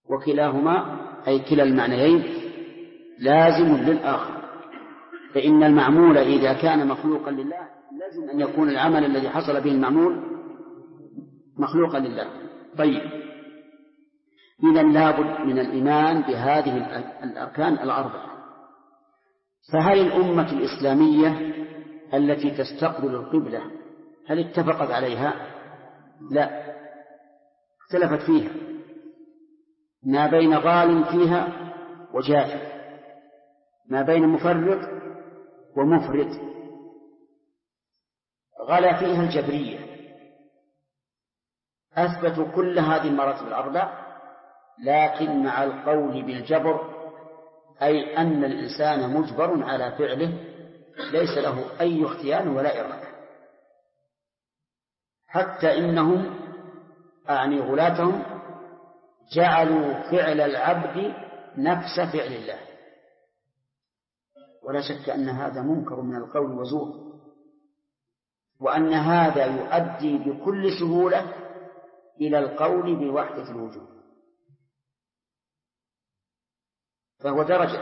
وكلاهما أي كلا المعنيين لازم للآخر، فإن المعمول إذا كان مخلوقا لله لازم أن يكون العمل الذي حصل به المعمول مخلوقا لله. طيب، إذن لابد من الإيمان بهذه الأركان الأربعة. فهل الأمة الإسلامية التي تستقبل القبلة هل اتفقت عليها؟ لا، اختلفت فيها، ما بين غال فيها وجاف، ما بين مفرط ومفرط. غلا فيها الجبرية، أثبتوا كل هذه المراتب الأربع، لكن مع القول بالجبر، أي أن الإنسان مجبر على فعله ليس له أي اختيار ولا إرادة. حتى إنهم أعني غلاتهم جعلوا فعل العبد نفس فعل الله، ولا شك أن هذا منكر من القول وزور، وأن هذا يؤدي بكل سهولة إلى القول بوحدة الوجود، فهو درجة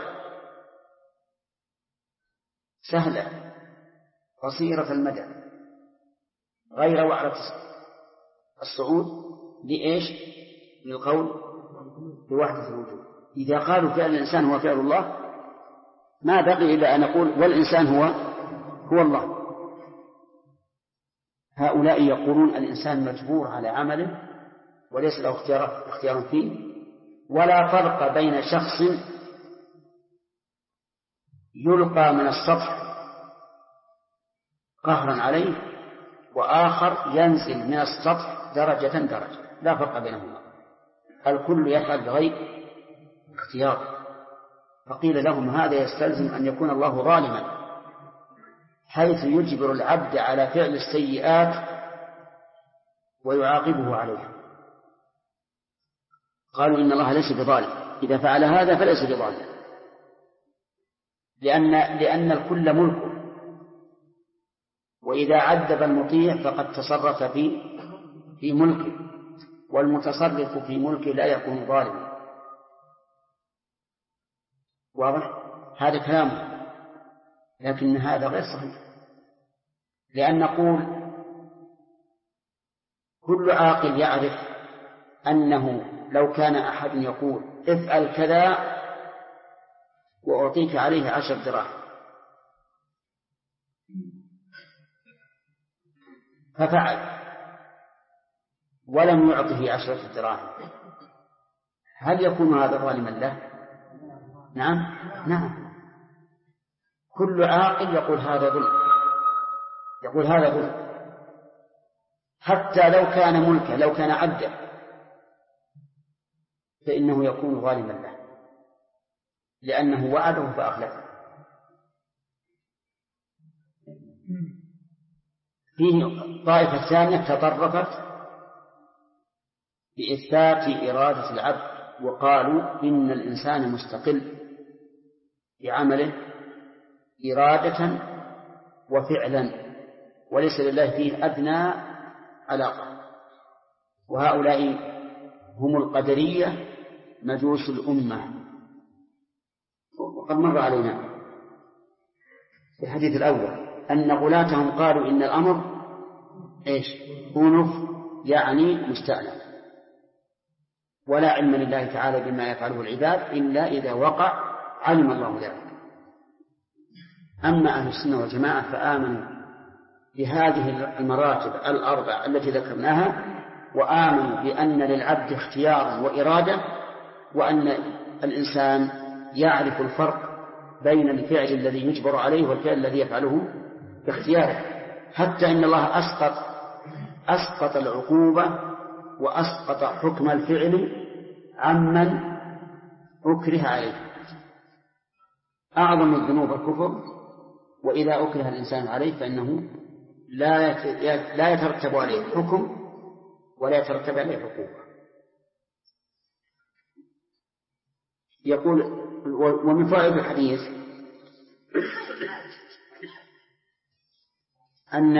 سهلة قصيرة المدى غير وعرة الصعود لإيش؟ للقول بوحدة الوجود. إذا قالوا فعل الإنسان هو فعل الله ما بقي إلا أن نقول والإنسان هو الله. هؤلاء يقولون الإنسان مجبور على عمله وليس له اختيار فيه، ولا فرق بين شخص يلقى من السطح قهرا عليه وآخر ينزل من السطح درجة درجة، لا فرق بينهما، الكل يفعل بغير اختيار. فقيل لهم هذا يستلزم أن يكون الله ظالما حيث يجبر العبد على فعل السيئات ويعاقبه عليها. قالوا إن الله ليس بظالم، إذا فعل هذا فليس بظالم، لأن الكل ملكه، وإذا عذب المطيع فقد تصرف في ملكه، والمتصرف في ملكه لا يكون ظالما. واضح؟ هذا كلامه، لكن هذا غير صحيح، لأن نقول كل عاقل يعرف أنه لو كان أحد يقول افعل كذا وأعطيك عليه 10 دراهم ففعل ولم يعطه 10 دراهم، هل يكون هذا ظالما له؟ نعم. كل عاقل يقول هذا ظلم، حتى لو كان ملكا، لو كان عبدا فإنه يكون ظالما له، لأنه وعده فأخلفه. فيه طائفة ثانية تطرفت بإثبات إرادة العبد، وقالوا إن الإنسان مستقل بعمله إرادة وفعلا وليس لله فيه أدنى علاقة. وهؤلاء هم القدرية مجوس الأمة، وقد مر علينا في الحديث الأول أن غلاتهم قالوا إن الأمر أنف يعني مستأنف، ولا علم لله تعالى بما يفعله العباد إلا إذا وقع علم الله ذلك. أما أهل السنة والجماعة فآمنوا بهذه المراتب الأربع التي ذكرناها، وآمنوا بأن للعبد اختيارا وإرادة، وأن الإنسان يعرف الفرق بين الفعل الذي يجبر عليه والفعل الذي يفعله باختياره، حتى إن الله أسقط العقوبة وأسقط حكم الفعل عمن أكره عليه. أعظم الذنوب الكفر، وإذا أكره الإنسان عليه فإنه لا يترتب عليه حكم ولا يترتب عليه عقوبة. يقول ومن فوائد الحديث أن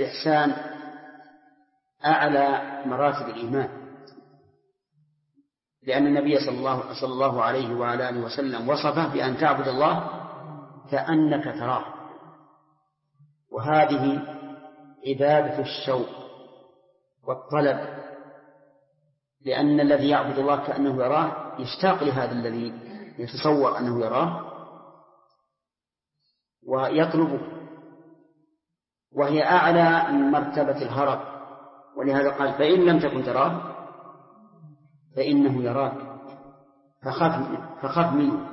الإحسان أعلى مراتب الإيمان، لأن النبي صلى الله عليه وعلى آله وسلم وصفه بأن تعبد الله كأنك تراه، وهذه عبادة الشوق والطلب، لأن الذي يعبد الله كأنه يراه يشتاق لهذا الذي يتصور أنه يراه ويطلبه، وهي أعلى من مرتبة الهرب. ولهذا قال فإن لم تكن تراه فإنه يراك فخف منه.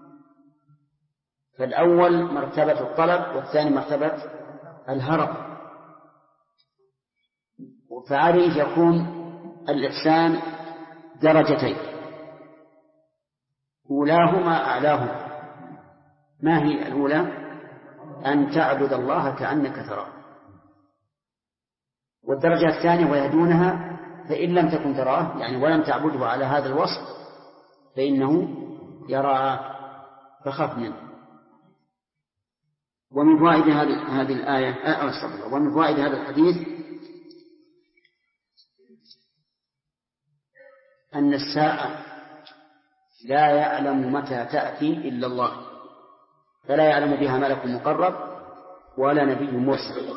فالأول مرتبة الطلب والثاني مرتبة الهرب. فعليه يكون الإحسان درجتين، أولاهما أعلاهما. ما هي الأولى؟ أن تعبد الله كأنك تراه. والدرجة الثانية ويهدونها فإن لم تكن تراه، يعني ولم تعبده على هذا الوصف فإنه يراك فخف منه. ومن فوائد هذه الآية ومن فوائد هذا الحديث أن الساعة لا يعلم متى تأتي إلا الله، فلا يعلم بها ملك مقرب ولا نبي مرسل.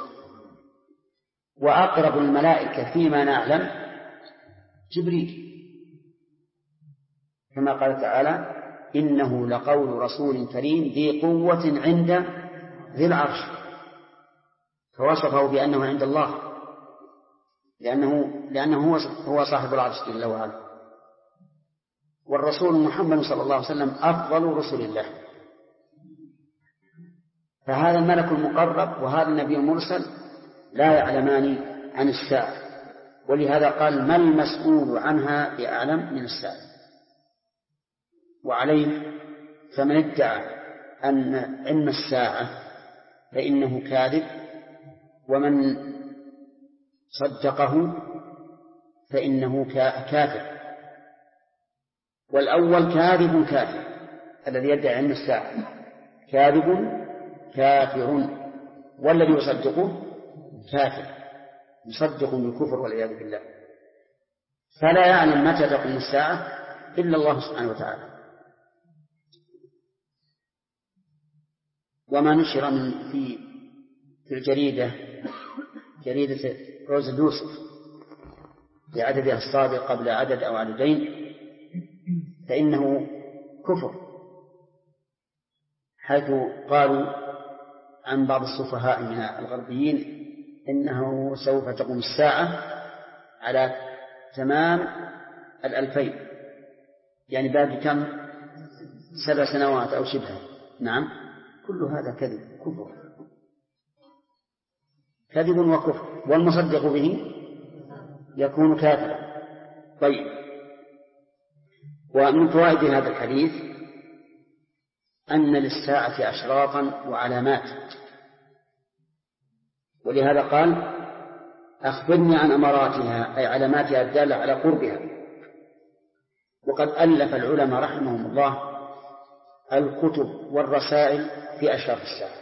وأقرب الملائكة فيما نعلم جبريل، كما قال تعالى إنه لقول رسول كريم ذي قوة عند ذي العرش، فوصفه بأنه عند الله لأنه هو صاحب العرش جل وعلا. والرسول محمد صلى الله عليه وسلم أفضل رسل الله، فهذا الملك المقرب وهذا النبي المرسل لا يعلمان عن الساعة، ولهذا قال ما المسؤول عنها بأعلم من الساعة. وعليه فمن ادعى أن علم الساعة فإنه كاذب، ومن صدقه فإنه كافر. والأول كاذب كافر، الذي يدعي علم الساعة كاذب كافر، والذي يصدقه كافر يصدق بالكفر والعياذ بالله. فلا يعلم متى تقوم الساعة إلا الله سبحانه وتعالى. وما نشر في جريدة روز اليوسف بعددها السابق قبل عدد أو عددين فإنه كفر، حيث قالوا عن بعض السفهاء من الغربيين إنه سوف تقوم الساعة على تمام 2000، يعني بعد كم 7 سنوات أو شبه. نعم، كل هذا كذب كفر، كذب وكفر، والمصدق به يكون كافرا. طيب، ومن فوائد هذا الحديث أن للساعة أشراطا وعلامات، ولهذا قال أخبرني عن أماراتها، أي علاماتها الدالة على قربها. وقد ألف العلماء رحمهم الله الكتب والرسائل في أشراط الساعة،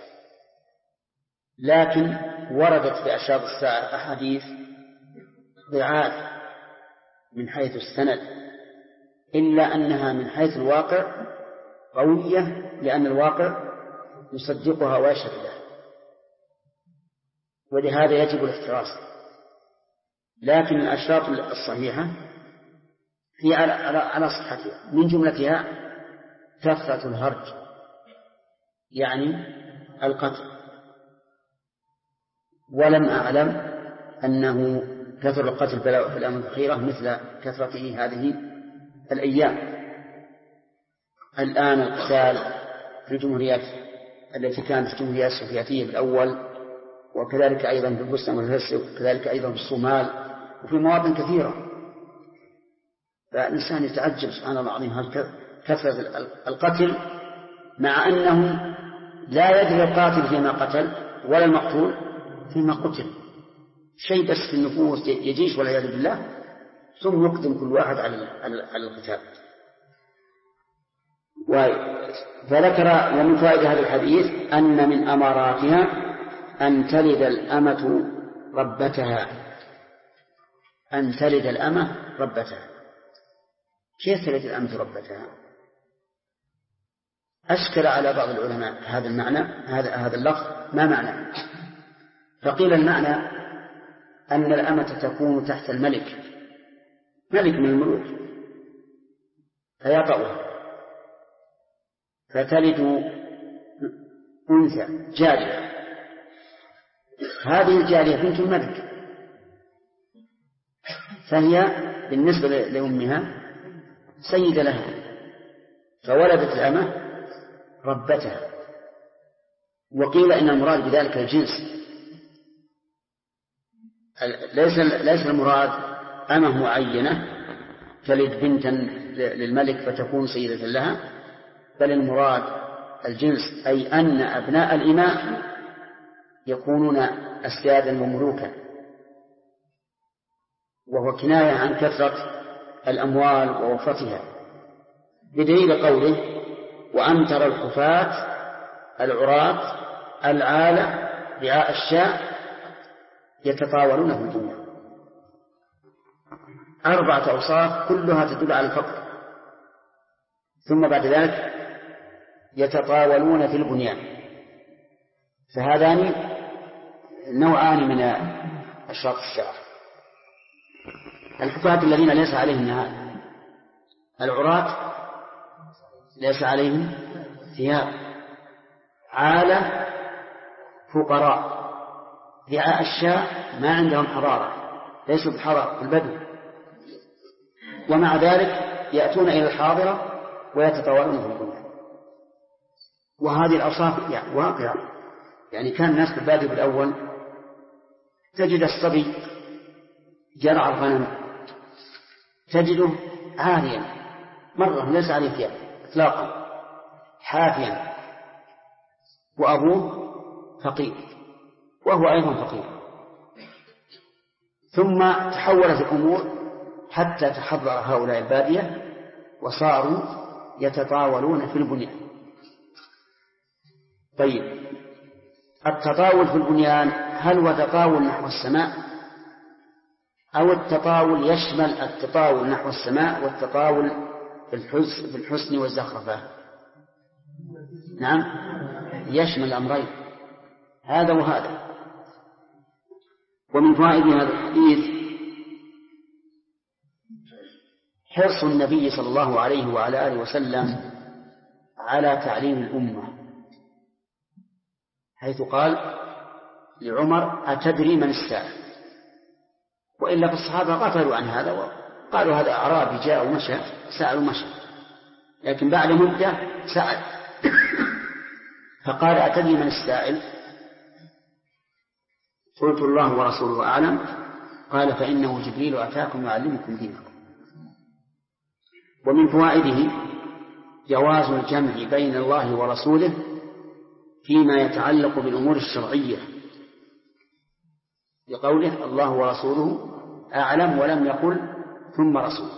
لكن وردت في أشراط الساعة أحاديث ضعاف من حيث السند، إلا أنها من حيث الواقع قوية، لأن الواقع يصدقها ويشهد لها، ولهذا يجب الاحتراس. لكن الأشراط الصحيحة هي على صحتها، من جملتها كثرة الهرج، يعني القتل. ولم أعلم أنه كثر القتل في الأيام الأخيرة مثل كثرته هذه الأيام. الآن القتال في الجمهوريات التي كانت الجمهوريات السوفيتية بالأول، وكذلك أيضا في البوسنة والهرسك، وكذلك أيضا في الصومال وفي مواطن كثيرة. فالإنسان يتعجب سبحان الله العظيم هل كثرة القتل، مع أنه لا يدري القاتل فيما قتل ولا المقتول فيما قتل، شيء بس في النفوس يجيش والعياذ بالله، ثم يقدم كل واحد على القتال. فذكر ومن فوائد هذا الحديث أن من أماراتها أن تلد الأمة ربتها، أن تلد الأمة ربتها. كيف تلد الأمة ربتها؟ أشكل على بعض العلماء هذا المعنى، هذا اللفظ ما معنى؟ فقيل المعنى أن الأمة تكون تحت الملك، ملك من الملوك، فيطأها فتلد أنثى جارية، هذه الجارية بنت الملك، فهي بالنسبة لأمها سيدة لها، فولدت الأمة ربتها. وقيل إن المراد بذلك الجنس، ليس المراد أمة معينة تلد بنتا للملك فتكون سيدة لها، بل المراد الجنس، أي أن أبناء الإماء يكونون أسيادا وملوكا، وهو كناية عن كثرة الأموال ووفرتها، بدليل قوله وأمتر الحفاة العراة العالة رعاء الشاء يتطاولون في الدنيا. 4 أوصاف كلها تدل على الفقر. ثم بعد ذلك يتطاولون في البنيان، فهذان نوعان من أشراط الساعة. الحفاة الذين ليس عليهم نهار، العراة ليس عليهم ثياب، عالة فقراء رعاء الشاء ما عندهم حرارة، ليسوا بحرارة البدو، ومع ذلك يأتون إلى الحاضرة ويتطاولون في الدنيا. وهذه الأوصاف واقعة، يعني كان الناس في البادية بالأول تجد الصبي جرع الغنم تجده عاريا مرة ليس عليه ثياب إطلاقا، حافيا، وأبوه فقير وهو أيضا فقير. ثم تحولت الأمور حتى تحضر هؤلاء البادية وصاروا يتطاولون في البنيان. طيب، التطاول في البنيان هل هو تطاول نحو السماء، أو التطاول يشمل التطاول نحو السماء والتطاول في الحسن والزخرفة؟ نعم، يشمل الأمرين، هذا وهذا. ومن فوائد هذا الحديث حرص النبي صلى الله عليه وعلى آله وسلم على تعليم الأمة، حيث قال لعمر أتدري من السائل؟ وإلا فالصحابة غفلوا عن هذا وقالوا هذا أعرابي جاء ومشى سأل ومشى، لكن بعد مدة سأل فقال أتدري من السائل؟ قلت الله ورسوله أعلم. قال فإنه جبريل أتاكم يعلمكم دينكم. ومن فوائده جواز الجمع بين الله ورسوله فيما يتعلق بالأمور الشرعية، بقوله الله ورسوله أعلم ولم يقل ثم رسول،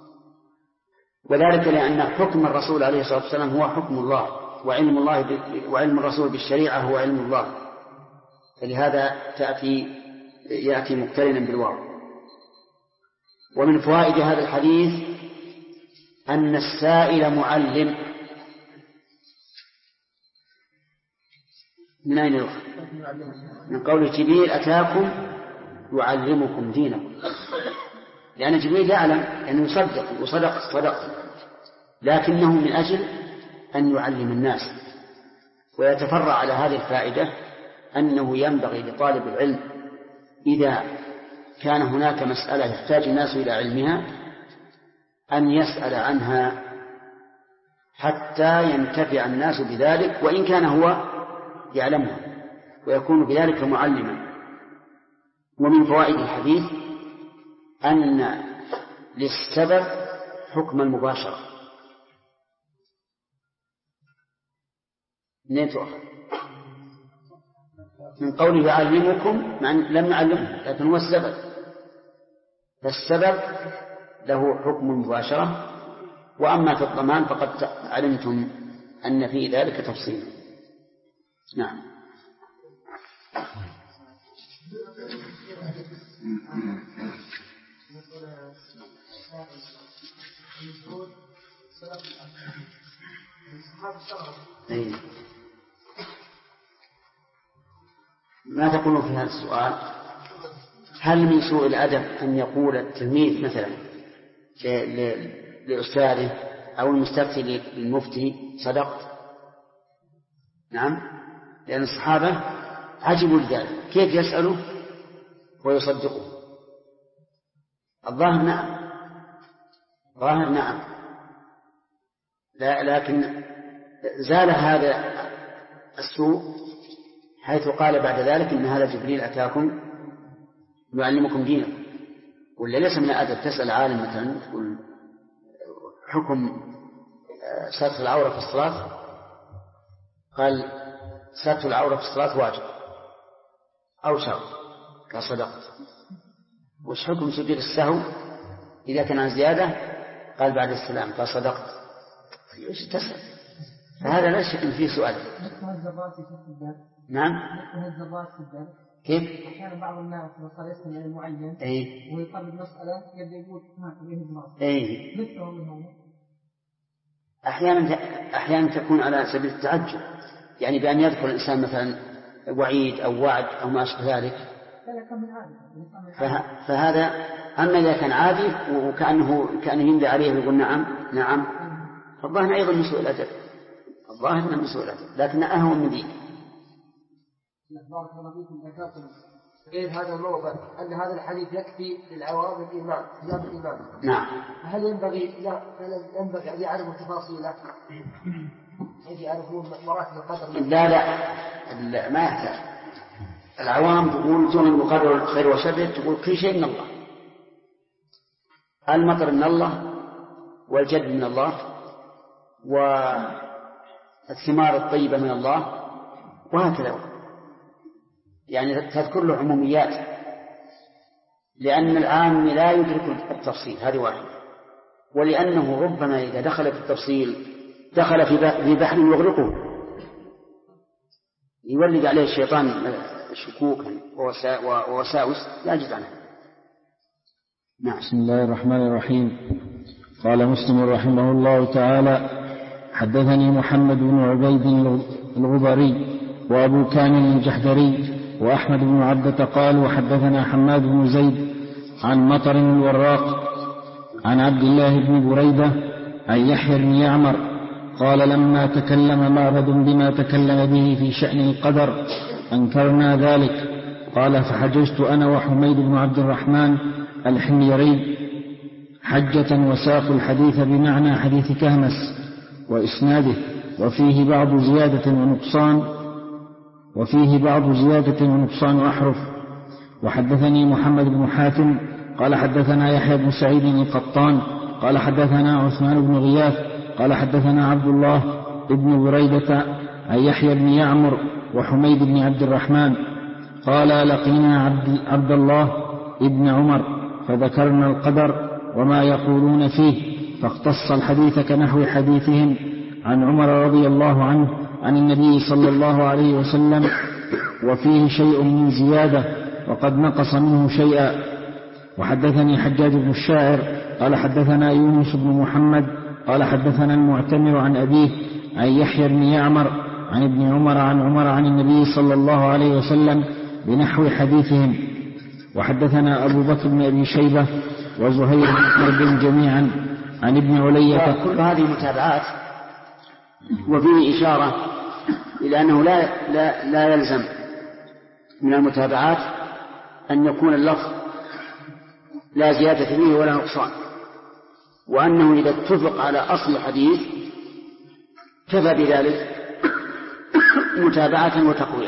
وذلك لأن حكم الرسول عليه الصلاة والسلام هو حكم الله، وعلم الرسول بالشريعة هو علم الله، فلهذا يأتي مقترنا بالواو. ومن فوائد هذا الحديث أن السائل معلم. من أين يؤخذ؟ من قول جبريل أتاكم يعلمكم دينكم، لأن جبريل يعلم أنه يصدق وصدق، لكنه من أجل أن يعلم الناس. ويتفرع على هذه الفائدة أنه ينبغي لطالب العلم إذا كان هناك مسألة يحتاج الناس إلى علمها أن يسأل عنها حتى ينتفع الناس بذلك، وإن كان هو يعلمها، ويكون بذلك معلما. ومن فوائد الحديث أن للسبب حكم المباشرة. من قوله يعلمكم لم يعلمه، لكن هو السبب، فالسبب له حكم المباشرة. وأما في الضمان فقد علمتم أن في ذلك تفصيل. نعم. هو ما تقولون في هذا السؤال؟ هل من سوء الأدب أن يقول التلميذ مثلا لأستاذه أو المستفتي للمفتي صدقت؟ نعم، لأن الصحابة عجبوا لذلك، كيف يسأله ويصدقه؟ الظاهر نعم، ظاهر نعم، لكن زال هذا السوء حيث قال بعد ذلك إن هذا جبريل أتاكم يعلمكم دينكم. ولا ليس من الأدب تسأل عالم مثلا تقول حكم ستر العورة في الصلاة، قال ستر العورة في الصلاة واجب أو شرط، قال صدقت. وش حكم سجود السهو إذا كان عن زيادة؟ قال بعد السلام، قال صدقت. ايش تسأل؟ فهذا لا شك فيه سؤال. نعم، كيف؟ أحيانا بعض الناس صار يسمع عن معين ويطلب مسألة يبدأ يقول ما فيه إجماع. أحيانا تكون على سبيل التعجب، يعني بأن يذكر الإنسان مثلا وعيد أو وعد أو ما أشبه ذلك، فهذا. أما إذا كان عادي وكأنه يملي عليه ويقول نعم نعم، فالظاهر أيضا من سوء الأدب، الظاهر من سوء الأدب، لكن أهون من ذلك. بارك الله فيكم. ذكرتم غير هذا الموضع أن هذا الحديث يكفي للعوام الإيمان زيادة الإيمان. نعم. هل ينبغي أن يعرفوا تفاصيله حيث يعرفون مراتب القدر؟ لا ما يحتاج. العوام تقول تؤمن بقدر الخير وشره، تقول كل شيء من الله، المطر من الله والجد من الله والثمار الطيبة من الله وهكذا، يعني تذكر له عموميات، لأن العام لا يدرك التفصيل، هذه واحدة، ولأنه ربما إذا دخل في التفصيل دخل في بحر يغرقه، يولد عليه الشيطان شكوكا ووساوس لا يجد عنها. نعم. بسم الله الرحمن الرحيم. قال مسلم رحمه الله تعالى: حدثني محمد بن عبيد الغبري وأبو كامل الجحدري وأحمد بن عبدة قال: وحدثنا حماد بن زيد عن مطر الوراق عن عبد الله بن بريدة عن يحيى بن يعمر قال: لما تكلم معبد بما تكلم به في شأن القدر أنكرنا ذلك. قال: فحججت أنا وحميد بن عبد الرحمن الحميري حجة وساق الحديث بمعنى حديث كهمس وإسناده، وفيه بعض زيادة ونقصان أحرف. وحدثني محمد بن حاتم قال حدثنا يحيى بن سعيد القطان قال حدثنا عثمان بن غياث قال حدثنا عبد الله بن بريدة عن يحيى بن يعمر وحميد بن عبد الرحمن قال: لقينا عبد الله ابن عمر فذكرنا القدر وما يقولون فيه، فاقتص الحديث كنحو حديثهم عن عمر رضي الله عنه عن النبي صلى الله عليه وسلم، وفيه شيء من زيادة وقد نقص منه شيئا. وحدثني حجاج بن الشاعر قال حدثنا يونس بن محمد قال حدثنا المعتمر عن أبيه عن يحيى بن يعمر عن ابن عمر عن عمر عن النبي صلى الله عليه وسلم بنحو حديثهم. وحدثنا أبو بكر بن أبي شيبة وزهير بن حرب جميعا عن ابن علية. كل هذه متابعات، وفيه إشارة إلى أنه لا يلزم من المتابعات أن يكون اللفظ لا زيادة فيه ولا نقصان، وأنه إذا اتفق على أصل الحديث كفى بذلك متابعة وتقوية.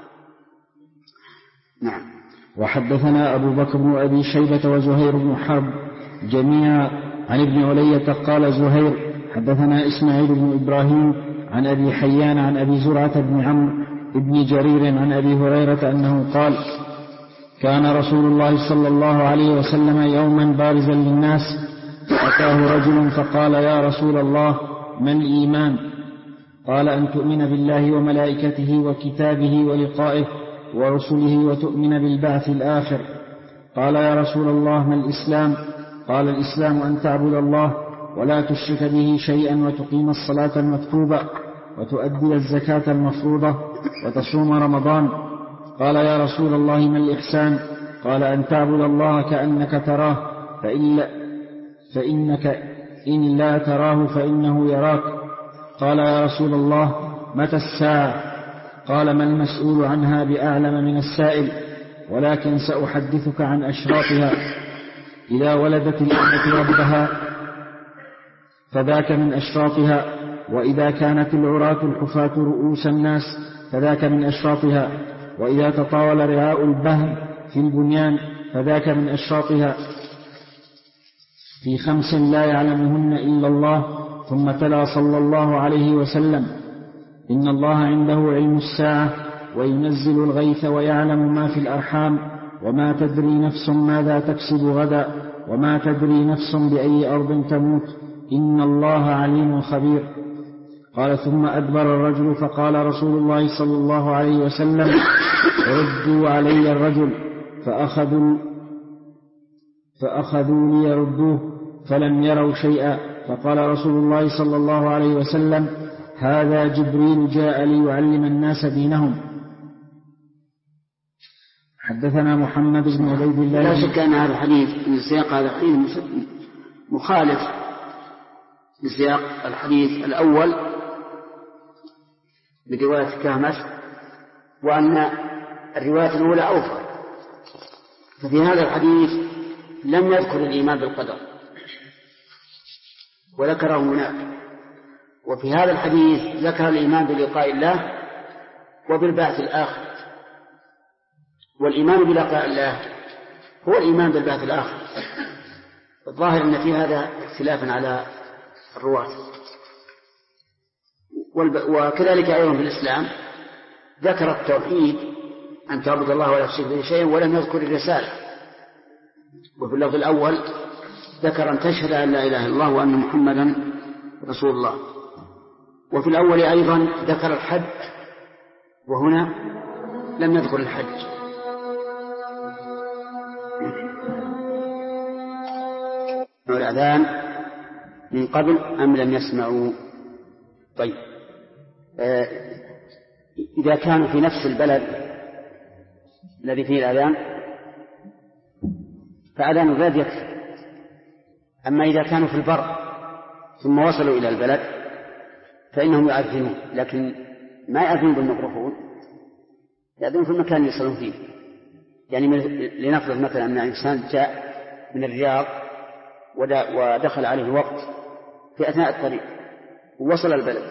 نعم. وحدثنا أبو بكر بن أبي شيبة وزهير بن حرب جميعا عن ابن علية قال زهير حدثنا إسماعيل بن إبراهيم عن أبي حيان عن أبي زرعة بن عمرو بن جرير عن أبي هريرة أنه قال: كان رسول الله صلى الله عليه وسلم يوما بارزا للناس، فأتاه رجل فقال: يا رسول الله، ما الإيمان؟ قال: أن تؤمن بالله وملائكته وكتابه ولقائه ورسله وتؤمن بالبعث الآخر. قال: يا رسول الله، ما الإسلام؟ قال: الإسلام أن تعبد الله ولا تشرك به شيئا وتقيم الصلاة المكتوبة وتؤدي الزكاة المفروضة وتصوم رمضان. قال يا رسول الله ما الإحسان؟ قال أن تعبد الله كأنك تراه فإنك إن لا تراه فإنه يراك. قال يا رسول الله متى الساعة؟ قال ما المسؤول عنها بأعلم من السائل، ولكن سأحدثك عن أشراطها. إذا ولدت الأمة ربها فذاك من أشراطها، وإذا كانت العراة الحفاة رؤوس الناس فذاك من أشراطها، وإذا تطاول رعاء البهم في البنيان فذاك من أشراطها. في 5 لا يعلمهن إلا الله. ثم تلا صلى الله عليه وسلم إن الله عنده علم الساعة وينزل الغيث ويعلم ما في الأرحام وما تدري نفس ماذا تكسب غدا وما تدري نفس بأي أرض تموت إن الله عليم خبير. قال ثم أدبر الرجل فقال رسول الله صلى الله عليه وسلم ردوا علي الرجل، فأخذوا ليردوه فلم يروا شيئا. فقال رسول الله صلى الله عليه وسلم هذا جبريل جاء ليعلم الناس دينهم. حدثنا محمد بن عبيد الله. لا شك أن هذا الحديث من سياق هذا الحديث مخالف لسياق الحديث الأول برواية كهمس، وأن الرواية الأولى أوفر. ففي هذا الحديث لم يذكر الإيمان بالقدر وذكره هناك، وفي هذا الحديث ذكر الإيمان بلقاء الله وبالبعث الآخر. والإيمان بلقاء الله هو الإيمان بالبعث الآخر. الظاهر أن في هذا اختلافا على الرواة. وكذلك أيضا في الإسلام ذكر التوحيد أن تعبد الله ولا تشرك به شيئا ولم يذكر الرسالة. وفي اللفظ الأول ذكر أن تشهد أن لا إله إلا الله وأن محمدا رسول الله. وفي الأول أيضا ذكر الحج، وهنا لم يذكر الحج. والأذان من قبل أم لم يسمعوا؟ طيب، إذا كانوا في نفس البلد الذي فيه الأذان فأذان البلد يكفي. أما إذا كانوا في البر ثم وصلوا إلى البلد فإنهم يؤذنون، لكن ما يؤذنون بالميكروفون، يؤذنون في المكان اللي يصلون فيه. يعني لنفرض مثلا أن إنسان جاء من الرياض ودخل عليه الوقت في أثناء الطريق ووصل البلد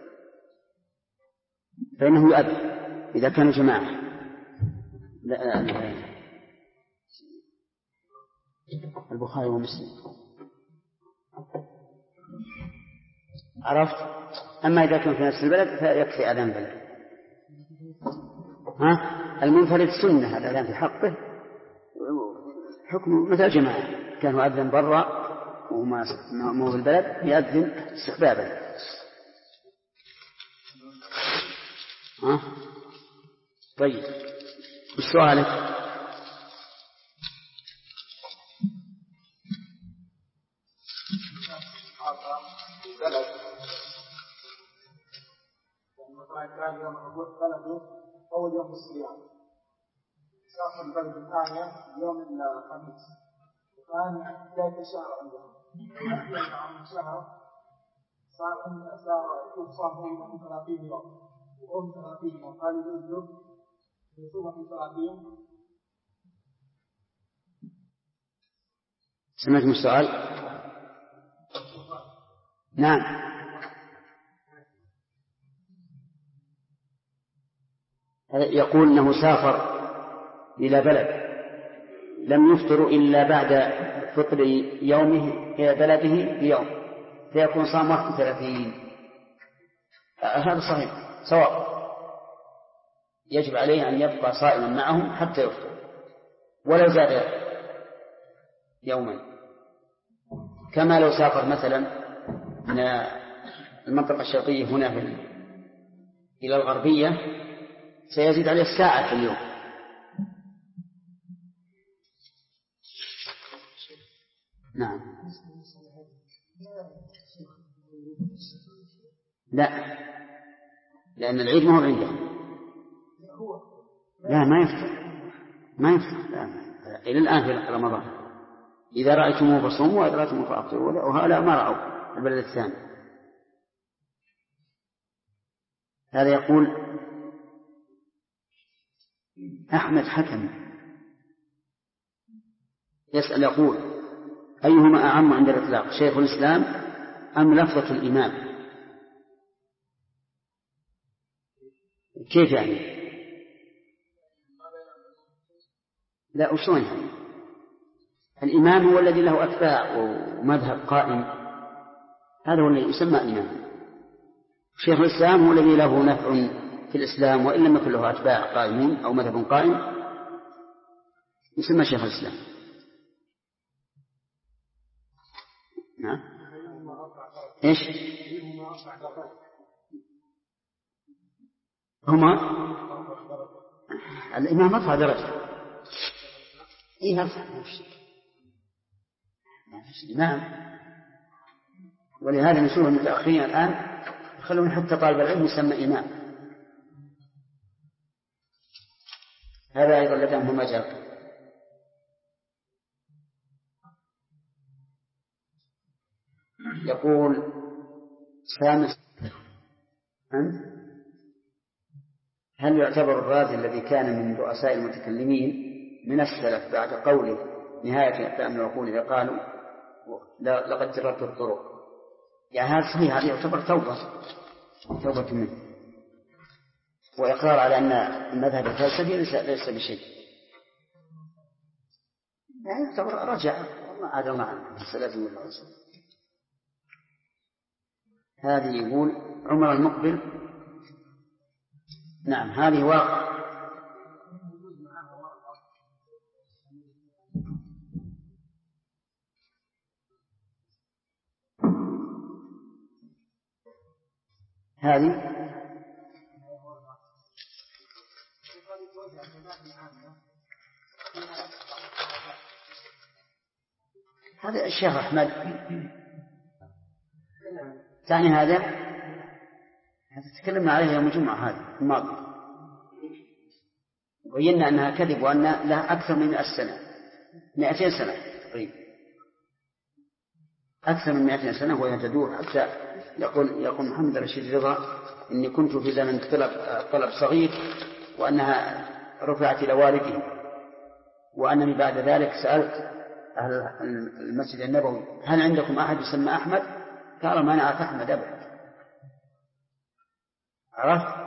فإنه يؤذن إذا كانوا جماعة. البخاري ومسلم. عرفت؟ أما إذا كان في نفس البلد فيكفي أذان بلد. المنفرد سنة الأذان في حقه حكم مثل جماعة، كان يؤذن برا وما في البلد يؤذن استحبابا. طيب، السؤال كان يوم بلده أول يوم الصيام، سافر البلد الثانية يوم الخميس، وكان بداية الشهر عندهم. عن شهر صار يشوف صافي من 30 يوم وهم 30 يوم، قال يجوز يصوم في 30. سمعتم السؤال؟ نعم. يقول أنه سافر إلى بلد لم يفطر إلا بعد فطر يومه إلى بلده بيوم، فيكون صام 31. هذا صحيح، سواء يجب عليه أن يبقى صائما معهم حتى يفطر ولو زاد يوما، كما لو سافر مثلا من المنطقة الشرقية هنا إلى الغربية سيزيد عليه الساعة في اليوم. نعم. لا، لأن العيد ما هو عندهم. لا، ما يفطر لا. إلى الآن في رمضان إذا رأيتموه فصوموا وإذا رأيتموه فأفطروا، وهؤلاء ما رأوا البلد الثاني. هذا يقول أحمد حكم يسأل يقول أيهما أعم عند الإطلاق، شيخ الإسلام أم لفظة الإمام؟ كيف يعني؟ لا، وشون يعني؟ الإمام هو الذي له أتباع ومذهب قائم، هذا هو الذي يسمى إمام. شيخ الإسلام هو الذي له نفع في الإسلام وإن لم يكن له أتباع قائمون أو مذهب قائم يسمى شيخ الإسلام. نعم. إيش هما؟ الإمام أرفع درجة. إيه أرفع ما فيش الإمام، ولهذا نشوف المتأخرين الآن يخلون حتى طالب العلم يسمى إمام. هذا أيضا لديهم مجال. يقول سامس هل يعتبر الرازي الذي كان من رؤساء المتكلمين من السلف بعد قوله نهاية أقدام العقول إذا قالوا لقد جربت الطرق؟ يعني هذا صحيح، هذا يعتبر توبة منه وإقرار على أن المذهب الفلسفي ليس بشيء، يعني يعتبر رجع وما عاد معه السلف من الرسول. هذه يقول عمر المقبل. نعم، هذه واقع. هذه هذا الشيخ أحمد ثاني هذا تكلمنا عليه يوم الجمعة هذه الماضي، وبينا أنها كذب وأن لها أكثر من 100 سنة 200 سنة تقريبا، أكثر من 200 سنة وهي تدور. حتى يقول محمد رشيد رضا إني كنت في زمن طلب صغير وأنها رفعت إلى والده، وأنني بعد ذلك سألت أهل المسجد النبوي هل عندكم أحد يسمى أحمد؟ قالوا ما نعرف أحمد أبدا. عرفت؟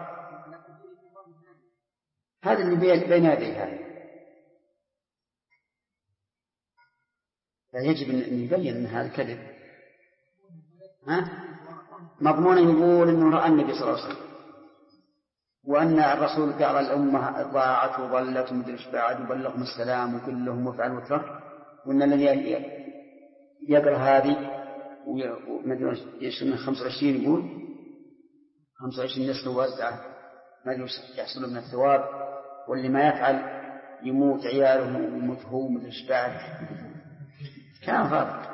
هذا اللي بين يديه هذا، فيجب أن يبين أن هذا كذب. مضمون يقول أنه رأى النبي صلى الله عليه وسلم، وأن الرسول قال الأمة ضاعت وضلت ومدرش بعد وبلغهم السلام وكلهم وفعل وترك، وأن الذي يقرأ هذه ومدري 25 يقول 25 نسل وزعه ما يحصل من الثواب، واللي ما يفعل يموت عياله ويموت هو مدرش بعد. كلام فاضي.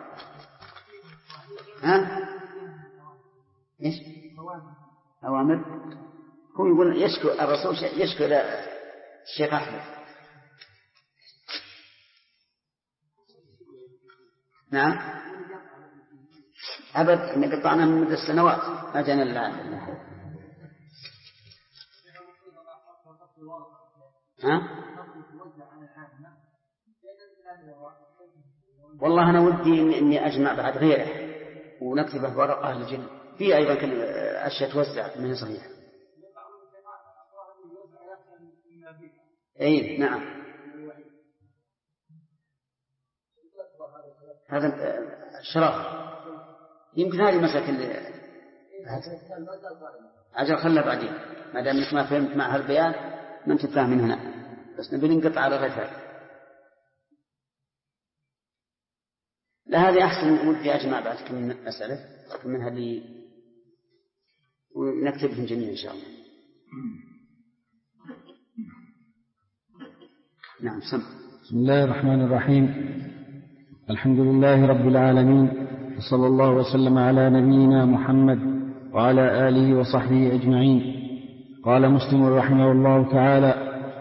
إيش أوامر؟ هو يقول يشكو الرسول يشكو الشيخ أحمد. نعم أبد، إن قطعنا من مدة السنوات ما جانا الله. والله أنا ودي إني أجمع بعد غيره ونكتبه ورقة للجن في أيضا أشياء توزع من صحيح. أي نعم، هذا الشرف. يمكن هذه مسألة أجل خلى بعدين، ما دام ما فهمت مع هالبيان ما أنت فاهم من هنا، بس نبي ننقطع على غير. لا هذه أحسن، ودي أجمع بعد كم من مسألة منها اللي ونكتبهم جميعا إن شاء الله. نعم بسم الله الرحمن الرحيم. الحمد لله رب العالمين، صلى الله وسلم على نبينا محمد وعلى آله وصحبه أجمعين. قال مسلم رحمه الله تعالى: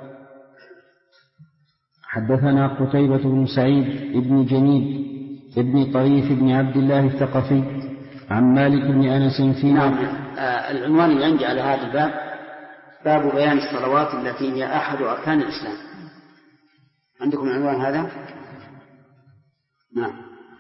حدثنا قتيبة بن سعيد بن جميل ابن طريف بن عبد الله الثقفي عن مالك بن أنس العنوان اللي عندي على هذا الباب: باب بيان الصلوات التي هي أحد أركان الإسلام. عندكم العنوان هذا؟ نعم.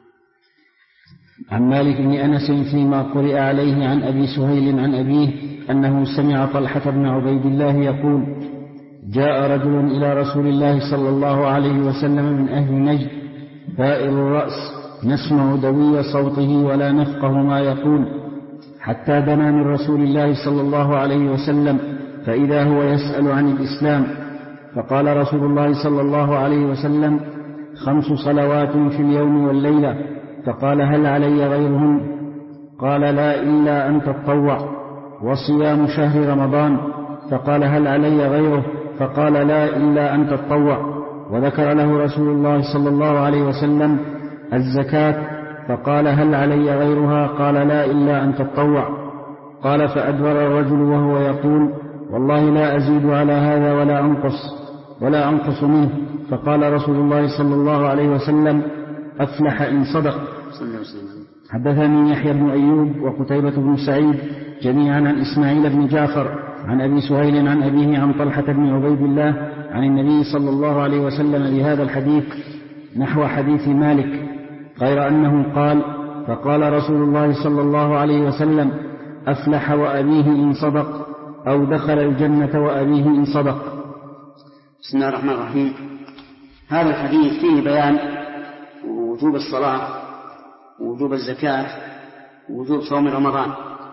عن مالك بن أنس فيما قرئ عليه عن أبي سهيل عن أبيه أنه سمع طلحة بن عبيد الله يقول: جاء رجل إلى رسول الله صلى الله عليه وسلم من أهل نجد ثائر الرأس نسمع دوي صوته ولا نفقه ما يقول، حتى دنا من رسول الله صلى الله عليه وسلم فإذا هو يسأل عن الإسلام، فقال رسول الله صلى الله عليه وسلم: 5 صلوات في اليوم والليلة. فقال: هل علي غيرهن؟ قال: لا إلا أن تطوع. وصيام شهر رمضان. فقال: هل علي غيره؟ فقال: لا إلا أن تطوع. وذكر له رسول الله صلى الله عليه وسلم الزكاة، فقال: هل علي غيرها؟ قال: لا إلا أن تطوع. قال: فأدبر الرجل وهو يقول: والله لا أزيد على هذا ولا أنقص منه. فقال رسول الله صلى الله عليه وسلم: أفلح إن صدق. حدثني يحيى بن أيوب وقتيبة بن سعيد جميعا عن إسماعيل بن جعفر عن أبي سهيل عن أبيه عن طلحة بن عبيد الله عن النبي صلى الله عليه وسلم بهذا الحديث نحو حديث مالك، غير أنه قال: فقال رسول الله صلى الله عليه وسلم: أفلح وأبيه إن صدق، أو دخل الجنة وأبيه إن صدق. بسم الله الرحمن الرحيم. هذا الحديث فيه بيان وجوب الصلاة ووجوب الزكاة ووجوب صوم رمضان،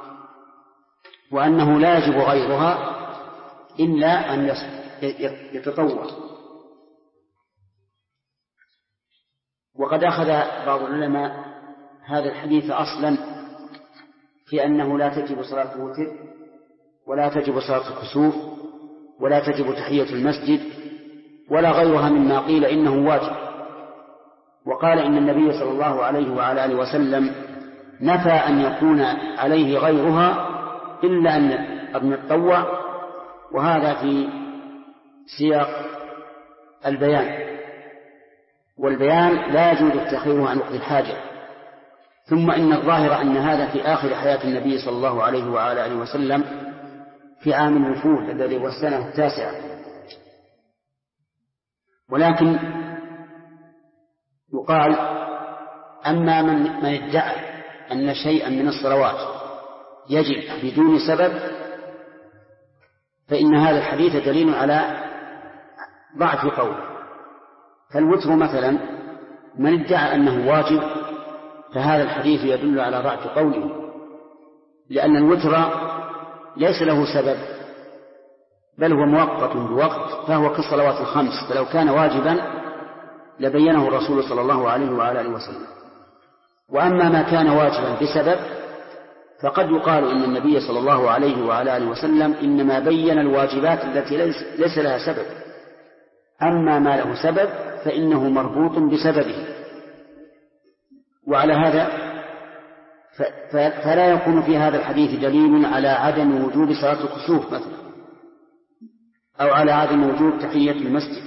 وأنه لا يجب غيرها إلا أن يتطوع. وقد أخذ بعض العلماء هذا الحديث أصلا في أنه لا تجب صلاة الوتر ولا تجب صلاة الكسوف ولا تجب تحية المسجد ولا غيرها مما قيل إنه واجب. وقال إن النبي صلى الله عليه وعلى آله وسلم نفى أن يكون عليه غيرها إلا أن يتطوع، وهذا في سياق البيان، والبيان لا يجوز التأخير عن وقت الحاجة. ثم إن الظاهر أن هذا في آخر حياة النبي صلى الله عليه وعلى آله وسلم في عام الوفود الذي هو السنة 9. ولكن يقال: أما من ادعى أن شيئا من الصلوات يجب بدون سبب فإن هذا الحديث دليل على ضعف قوله. فالوتر مثلا من ادعى أنه واجب فهذا الحديث يدل على ضعف قوله، لأن الوتر ليس له سبب بل هو مؤقت بوقت، فهو كالصلوات ال5، فلو كان واجبا لبينه الرسول صلى الله عليه وعلى آله وسلم. وأما ما كان واجبا بسبب فقد يقال إن النبي صلى الله عليه وعلى آله وسلم إنما بين الواجبات التي ليس لها سبب، أما ما له سبب فإنه مربوط بسببه. وعلى هذا فلا يكون في هذا الحديث دليل على عدم وجوب صلاة الكسوف مثلا، أو على عدم وجوب تحية المسجد،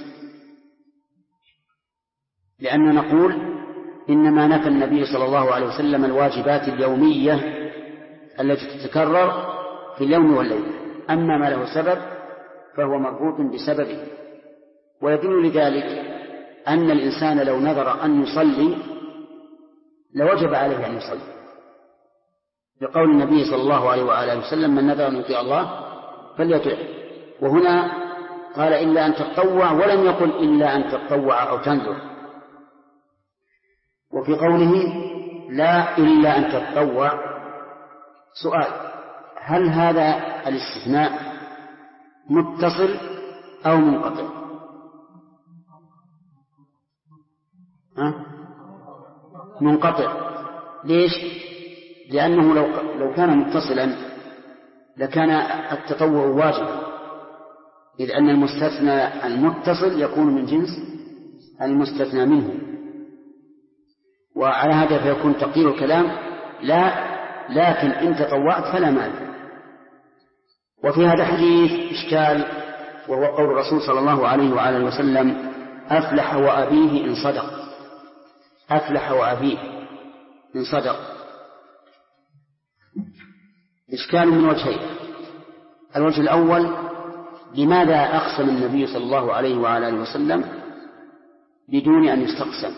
لأننا نقول إنما نفى النبي صلى الله عليه وسلم الواجبات اليومية التي تتكرر في اليوم والليلة، أما ما له سبب فهو مربوط بسببه. ويدل لذلك أن الإنسان لو نذر أن يصلي لوجب عليه أن يصلي، بقول النبي صلى الله عليه وآله وسلم: من نذر أن يطيع الله فليطيعه. وهنا قال: إلا أن تطوع، ولم يقل إلا أن تطوع أو تنذر. وفي قوله لا إلا أن تطوع سؤال: هل هذا الاستثناء متصل أو منقطع؟ منقطع. ليش؟ لأنه لو كان متصلا لكان التطوع واجبا، إذ أن المستثنى المتصل يكون من جنس المستثنى منه. وعلى هذا فيكون تقدير الكلام لا، لكن إن تطوعت فلا مانع. وفي هذا الحديث إشكال، وهو قول الرسول صلى الله عليه وآله وسلم: أفلح وأبيه إن صدق. أفلح وأبيه إن صدق. إشكال من وجهين: الوجه الأول: لماذا أقسم النبي صلى الله عليه وآله وسلم بدون أن يستقسم؟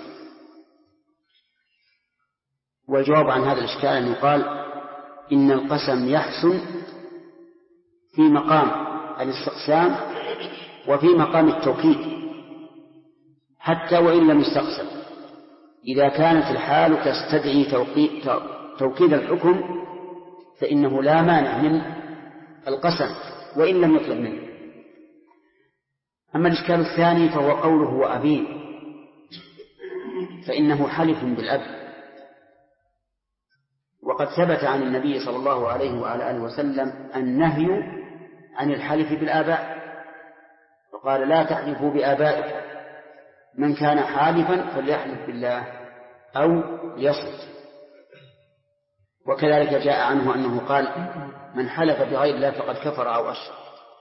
والجواب عن هذا الإشكال أن يقال إن القسم يحسن في مقام الاستقسام وفي مقام التوكيد حتى وإن لم يستقسم، إذا كانت الحال تستدعي توكيد الحكم فإنه لا مانع من القسم وإن لم يطلب منه. أما الإشكال الثاني فهو قوله وأبيه، فإنه حلف بالأب، وقد ثبت عن النبي صلى الله عليه وآله وسلم النهي عن الحلف بالآباء، وقال: لا تحلفوا بآبائكم، من كان حالفا فليحلف بالله أو ليصمت. وكذلك جاء عنه أنه قال: من حلف بغير الله فقد كفر أو أشرك.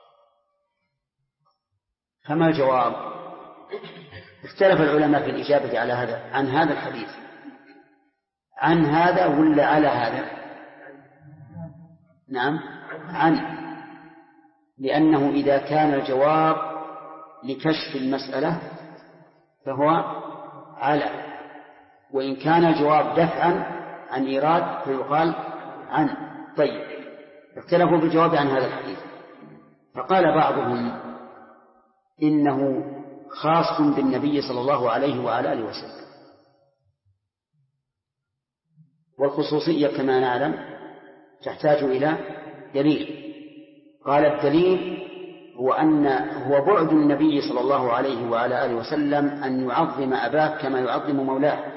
فما الجواب؟ اختلف العلماء في الإجابة على هذا، عن هذا الحديث، عن هذا ولا على هذا؟ نعم، عن، لأنه إذا كان الجواب لكشف المسألة فهو على، وإن كان الجواب دفعا عن إيراد فيقال عن. طيب، اختلفوا في الجواب عن هذا الحديث، فقال بعضهم إنه خاص بالنبي صلى الله عليه وآله وسلم، والخصوصية كما نعلم تحتاج إلى دليل. قال: الدليل هو بعد النبي صلى الله عليه وآله وسلم أن يعظم أباه كما يعظم مولاه،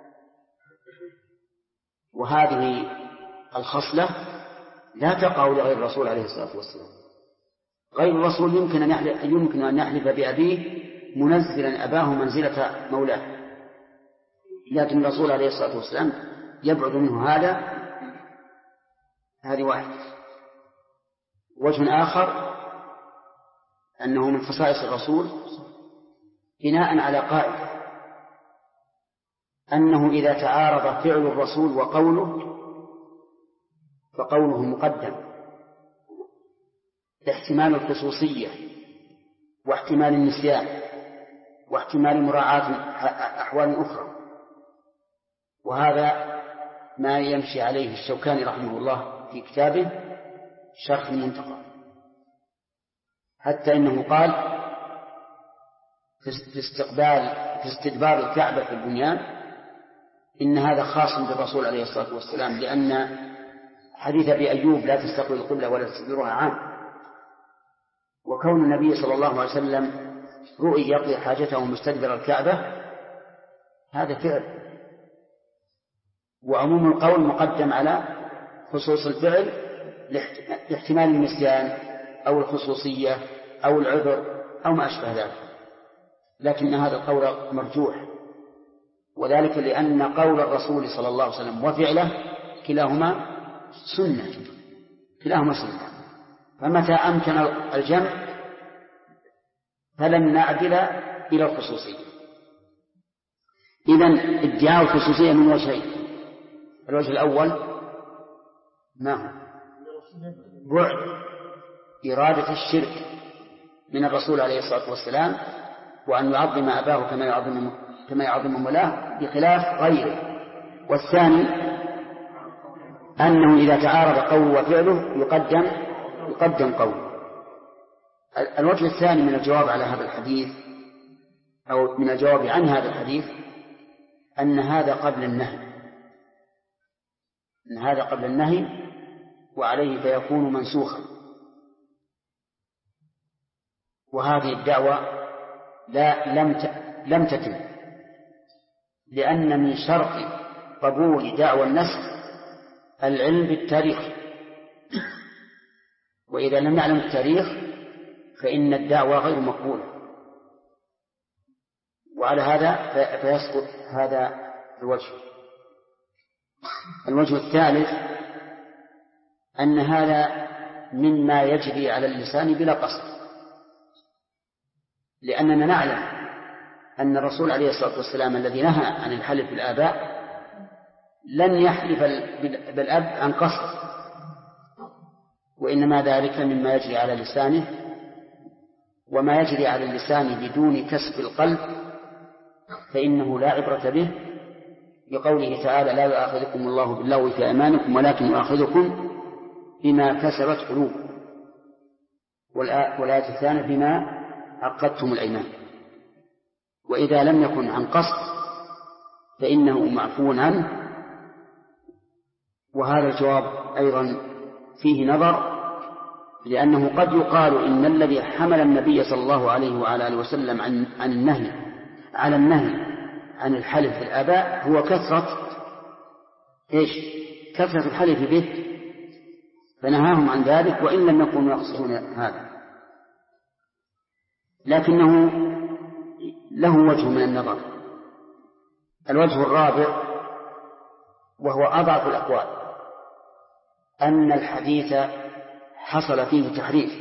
وهذه الخصلة لا تقع لغير الرسول عليه الصلاة والسلام. غير الرسول يمكن أن يحلف بأبيه منزلا أباه منزلة مولاه، لكن الرسول عليه الصلاة والسلام يبعد منه هذه واحد. وجه آخر أنه من خصائص الرسول بناء على قاعدة أنه إذا تعارض فعل الرسول وقوله فقوله مقدم، لاحتمال الخصوصية واحتمال النسيان واحتمال مراعاة أحوال أخرى. وهذا ما يمشي عليه الشوكاني رحمه الله في كتابه شرح المنتقى، حتى إنه قال في استدبار الكعبة في البنيان إن هذا خاص بالرسول عليه الصلاة والسلام، لأن حديث أبي أيوب لا تستقبل القبلة ولا تستدبرها عام، وكون النبي صلى الله عليه وسلم رؤي يقضي حاجته مستدبر الكعبة هذا فعل، وعموم القول مقدم على خصوص الفعل لاحتمال النسيان أو الخصوصية أو العذر أو ما أشبه ذلك. لكن هذا القول مرجوح، وذلك لأن قول الرسول صلى الله عليه وسلم وفعله كلاهما سنة، فمتى أمكن الجمع فلن نعدل إلى الخصوصية. إذن ادعاء الخصوصية من وجهين: الوجه الأول ما هو؟ بعد إرادة الشرك من الرسول عليه الصلاة والسلام، وأن يعظم أباه كما يعظم مولاه بخلاف غيره. والثاني أنه إذا تعارض قوله وفعله يقدم قوله. الوجه الثاني من الجواب على هذا الحديث أو من الجواب عن هذا الحديث أن هذا قبل النهي وعليه فيكون منسوخا. وهذه الدعوة لم تتم، لأن من شرط قبول دعوى النسخ العلم بالتاريخ، وإذا لم نعلم التاريخ فإن الدعوة غير مقبولة، وعلى هذا فيسقط هذا الوجه الثالث أن هذا مما يجري على اللسان بلا قصد، لأننا نعلم أن الرسول عليه الصلاة والسلام الذي نهى عن الحلف بالآباء لن يحلف بالأب عن قصد، وإنما ذلك مما يجري على لسانه، وما يجري على اللسان بدون كسب القلب فإنه لا عبرة به، لقوله تعالى: لا يؤاخذكم الله باللغو في أيمانكم ولكن يؤاخذكم بما كسبت قلوبكم. والآية الثانية: بما عقدتم الأيمان. وإذا لم يكن عن قصد فإنه معفو عنه. وهذا الجواب أيضا فيه نظر، لأنه قد يقال إن الذي حمل النبي صلى الله عليه وعلى آله وسلم عن النهي عن الحلف بالآباء هو كثرة الحلف به، فنهاهم عن ذلك وإن لم يكونوا يقصدون هذا. لكنه له وجه من النظر. الوجه الرابع وهو أضعف الأقوال أن الحديث حصل فيه تحريف،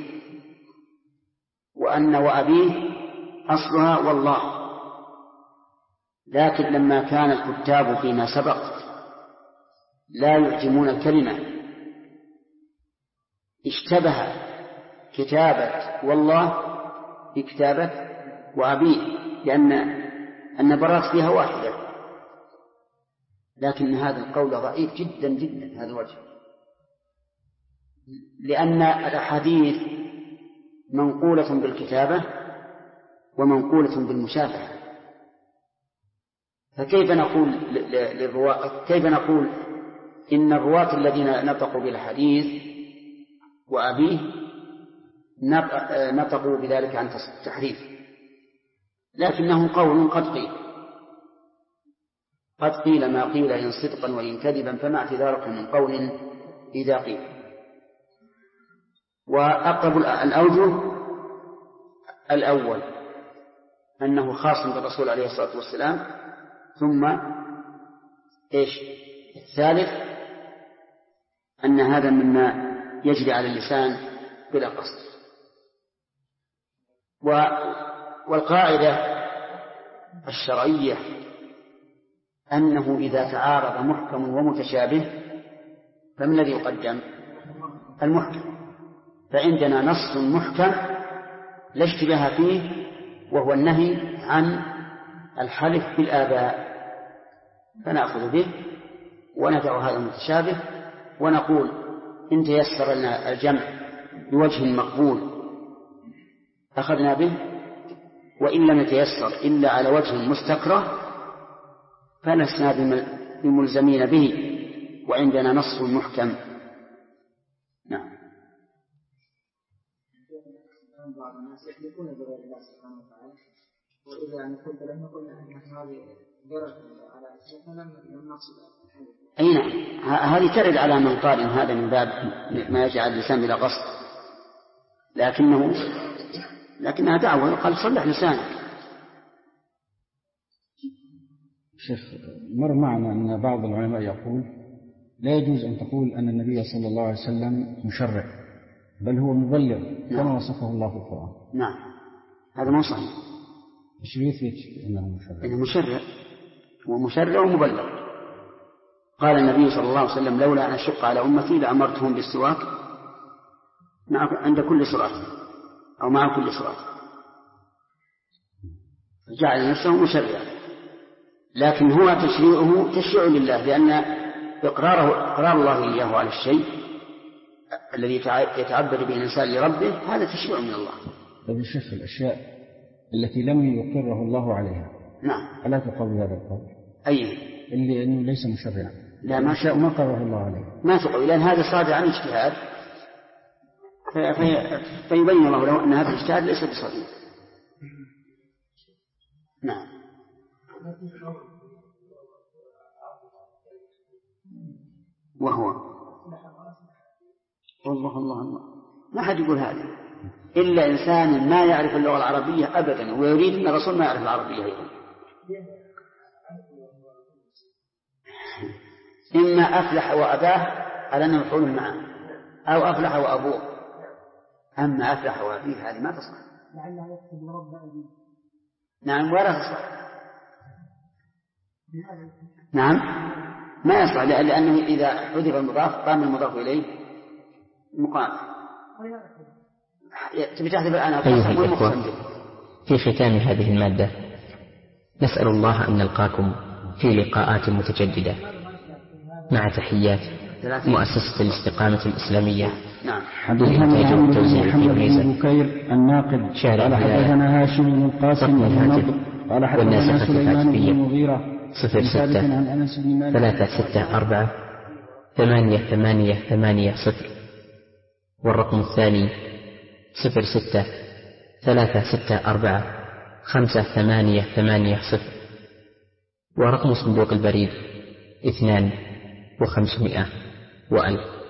وأن وأبيه أصلها والله، لكن لما كان الكتاب فيما سبق لا يعجمون الكلمة اشتبه كتابة والله بكتابة وأبيه، لأن برات فيها واحدة. لكن هذا القول ضعيف جدا جدا، هذا الوجه، لأن الأحاديث منقولة بالكتابة ومنقولة بالمشافهة، فكيف نقول إن الرواة الذين نطقوا بالحديث وأبيه نطقوا بذلك عن تحريف؟ لكنه قول قد قيل ما قيل إن صدقا وإن كذبا، فما اعتذاركم من قول إذا قيل. وأقرب الأوجه الأول أنه خاص بالرسول عليه الصلاة والسلام، ثم الثالث أن هذا مما يجري على اللسان بلا قصد. والقاعدة الشرعية أنه إذا تعارض محكم ومتشابه فمن الذي يقدم؟ المحكم. فعندنا نص محكم لا اشتباه فيه وهو النهي عن الحلف بالآباء، فنأخذ به وندع هذا المتشابه ونقول إن تيسر لنا الجمع بوجه مقبول أخذنا به، وإن لم يتيسر إلا على وجه مستكره فلسنا بملزمين به، وعندنا نص محكم. نعم. بعض الناس يحلفون بغير الله سبحانه وتعالى، وإذا نقول لم نقل أن هذه درجة على أساسنا لم نقصد الحلف. أي نعم، هذه ترد على من قال إن هذا من باب ما يجعل اللسان بلا قصد، لكنها دعوة، قال صلح لسانك. شيخ، مر معنا أن بعض العلماء يقول لا يجوز أن تقول أن النبي صلى الله عليه وسلم مشرع، بل هو مبلغ كما وصفه الله في القرآن. نعم، هذا مو صحيح. ايش يثبت أنه مشرع؟ إنه مشرع، هو مشرع ومبلغ. قال النبي صلى الله عليه وسلم: لولا أن أشق على أمتي لأمرتهم بالسواك عند كل صلاة أو مع كل صلاة، جعل نفسه مشرعا. لكن هو تشريعه تشريع لله، لأن إقرار الله إياه على الشيء الذي يتعبد به الإنسان لربه هذا تشريع من الله. طيب الشيخ، الأشياء التي لم يقره الله عليها نعم ألا تقوي هذا القول؟ أي اللي أنه ليس مشرعا، لا ما قره الله عليه ما تقوي، لأن هذا صادر عن اجتهاد، فيبين الله له أن هذا الاجتهاد ليس بصحيح. نعم. وهو الله ما حد يقول هذا إلا إنسان ما يعرف اللغة العربية أبدا ويريد أن الرسول ما يعرف العربية أيضا. إما أفلح وأباه على أنه مفعول معه، أو أفلح وأبوه. أما أفلح وأبيه هذه ما تصح. لعلها يقصد رب أبيه. نعم ولا تصح. نعم ما يصح، لأنه إذا حذف المضاف قام المضاف إليه مقام. تبي تحذف الآن أيها الإخوة، في ختام هذه المادة نسأل الله أن نلقاكم في لقاءات متجددة، مع تحيات مؤسسة الاستقامة الإسلامية. نعم. حدثنا محمد بن بكير الناقد قال حدثنا هاشم بن القاسم النضر قال حدثنا سليمان بن المغيرة 06-364-8880، والرقم الثاني 06-364-5880، ورقم صندوق البريد 2500 و1000.